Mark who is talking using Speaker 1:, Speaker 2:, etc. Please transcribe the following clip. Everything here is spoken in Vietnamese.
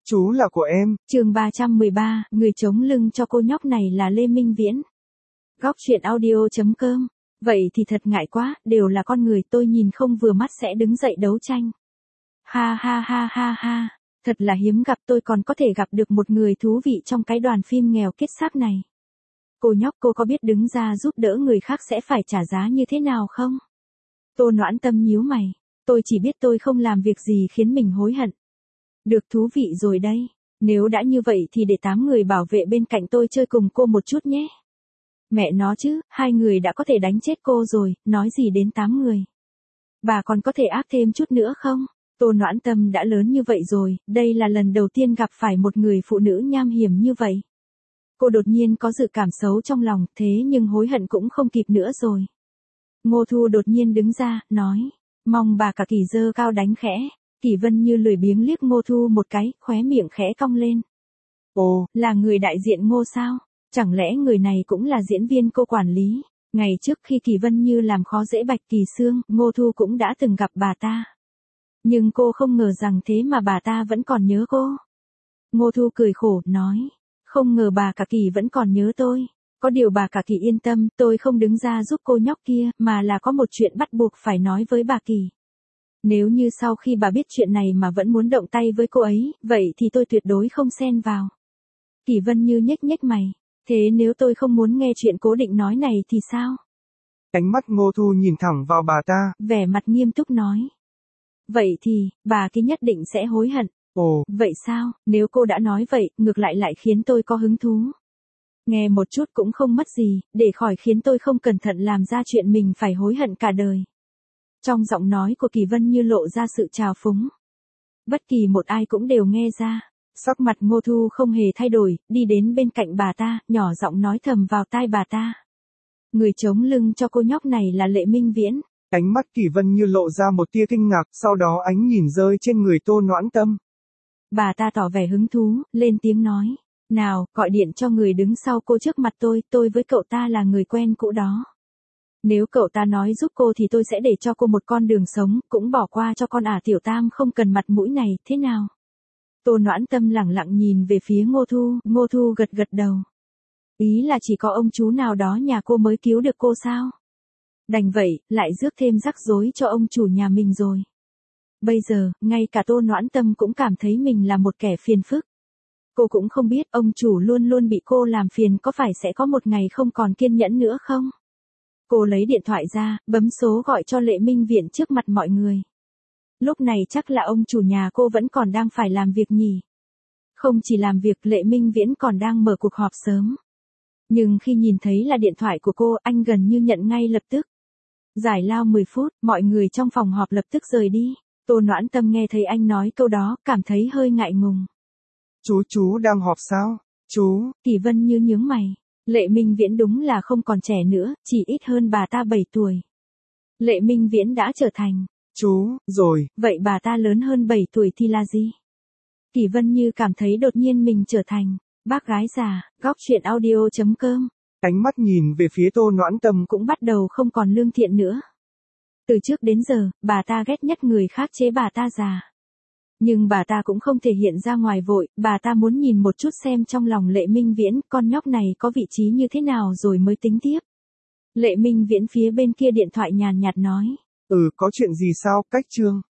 Speaker 1: Chú là của em.
Speaker 2: Chương 313, người chống lưng cho cô nhóc này là Lê Minh Viễn. Góc truyện audio.com. Vậy thì thật ngại quá, đều là con người, tôi nhìn không vừa mắt sẽ đứng dậy đấu tranh. Ha ha ha ha ha, thật là hiếm gặp, tôi còn có thể gặp được một người thú vị trong cái đoàn phim nghèo kiết xác này. Cô nhóc, cô có biết đứng ra giúp đỡ người khác sẽ phải trả giá như thế nào không? Tô Noãn Tâm nhíu mày, tôi chỉ biết tôi không làm việc gì khiến mình hối hận. Được, thú vị rồi đây, nếu đã như vậy thì để 8 người bảo vệ bên cạnh tôi chơi cùng cô một chút nhé. Mẹ nó chứ, 2 người đã có thể đánh chết cô rồi, nói gì đến 8 người. Bà còn có thể ác thêm chút nữa không? Tô Noãn Tâm đã lớn như vậy rồi, đây là lần đầu tiên gặp phải một người phụ nữ nham hiểm như vậy. Cô đột nhiên có dự cảm xấu trong lòng, thế nhưng hối hận cũng không kịp nữa rồi. Ngô Thu đột nhiên đứng ra, nói, mong bà cả Kỳ giơ cao đánh khẽ. Kỳ Vân Như lười biếng liếc Ngô Thu một cái, khóe miệng khẽ cong lên. Ồ, là người đại diện Ngô sao? Chẳng lẽ người này cũng là diễn viên cô quản lý? Ngày trước khi Kỳ Vân Như làm khó dễ Bạch Kỳ Sương, Ngô Thu cũng đã từng gặp bà ta. Nhưng cô không ngờ rằng thế mà bà ta vẫn còn nhớ cô. Ngô Thu cười khổ, nói, không ngờ bà cả Kỳ vẫn còn nhớ tôi. Có điều bà cả Kỳ yên tâm, tôi không đứng ra giúp cô nhóc kia, mà là có một chuyện bắt buộc phải nói với bà Kỳ. Nếu như sau khi bà biết chuyện này mà vẫn muốn động tay với cô ấy, vậy thì tôi tuyệt đối không xen vào. Kỳ Vân Như nhếch nhếch mày, thế nếu tôi không muốn nghe chuyện cố định nói này thì sao?
Speaker 1: Ánh mắt Ngô Thu nhìn thẳng vào bà ta,
Speaker 2: vẻ mặt nghiêm túc nói. Vậy thì, bà kia nhất định sẽ hối hận.
Speaker 1: Ồ,
Speaker 2: vậy sao, nếu cô đã nói vậy, ngược lại khiến tôi có hứng thú. Nghe một chút cũng không mất gì, để khỏi khiến tôi không cẩn thận làm ra chuyện mình phải hối hận cả đời. Trong giọng nói của Kỳ Vân Như lộ ra sự trào phúng. Bất kỳ một ai cũng đều nghe ra. Sắc mặt Ngô Thu không hề thay đổi, đi đến bên cạnh bà ta, nhỏ giọng nói thầm vào tai bà ta. Người chống lưng cho cô nhóc này là Lệ Minh Viễn.
Speaker 1: Ánh mắt Kỳ Vân Như lộ ra một tia kinh ngạc, sau đó ánh nhìn rơi trên người Tô Noãn Tâm.
Speaker 2: Bà ta tỏ vẻ hứng thú, lên tiếng nói. Nào, gọi điện cho người đứng sau cô trước mặt tôi với cậu ta là người quen cũ đó. Nếu cậu ta nói giúp cô thì tôi sẽ để cho cô một con đường sống, cũng bỏ qua cho con Tiểu Tam không cần mặt mũi này, thế nào? Tô Noãn Tâm lẳng lặng nhìn về phía Ngô Thu gật gật đầu. Ý là chỉ có ông chú nào đó nhà cô mới cứu được cô sao? Đành vậy, lại rước thêm rắc rối cho ông chủ nhà mình rồi. Bây giờ, ngay cả Tô Noãn Tâm cũng cảm thấy mình là một kẻ phiền phức. Cô cũng không biết ông chủ luôn luôn bị cô làm phiền có phải sẽ có một ngày không còn kiên nhẫn nữa không? Cô lấy điện thoại ra, bấm số gọi cho Lệ Minh Viễn trước mặt mọi người. Lúc này chắc là ông chủ nhà cô vẫn còn đang phải làm việc nhỉ. Không chỉ làm việc, Lệ Minh Viễn còn đang mở cuộc họp sớm. Nhưng khi nhìn thấy là điện thoại của cô, anh gần như nhận ngay lập tức. Giải lao 10 phút, mọi người trong phòng họp lập tức rời đi. Tô Noãn Tâm nghe thấy anh nói câu đó, cảm thấy hơi ngại ngùng.
Speaker 1: Chú đang họp sao? Chú.
Speaker 2: Kỳ Vân Như nhướng mày. Lệ Minh Viễn đúng là không còn trẻ nữa, chỉ ít hơn bà ta 7 tuổi. Lệ Minh Viễn đã trở thành.
Speaker 1: Chú, rồi.
Speaker 2: Vậy bà ta lớn hơn 7 tuổi thì là gì? Kỳ Vân Như cảm thấy đột nhiên mình trở thành bác gái già. Góc truyện audio.com.
Speaker 1: Ánh mắt nhìn về phía Tô Noãn Tâm
Speaker 2: cũng bắt đầu không còn lương thiện nữa. Từ trước đến giờ, bà ta ghét nhất người khác chế bà ta già. Nhưng bà ta cũng không thể hiện ra ngoài vội, bà ta muốn nhìn một chút xem trong lòng Lệ Minh Viễn, con nhóc này có vị trí như thế nào rồi mới tính tiếp. Lệ Minh Viễn phía bên kia điện thoại nhàn nhạt nói.
Speaker 1: Có chuyện gì sao, Cách Trương?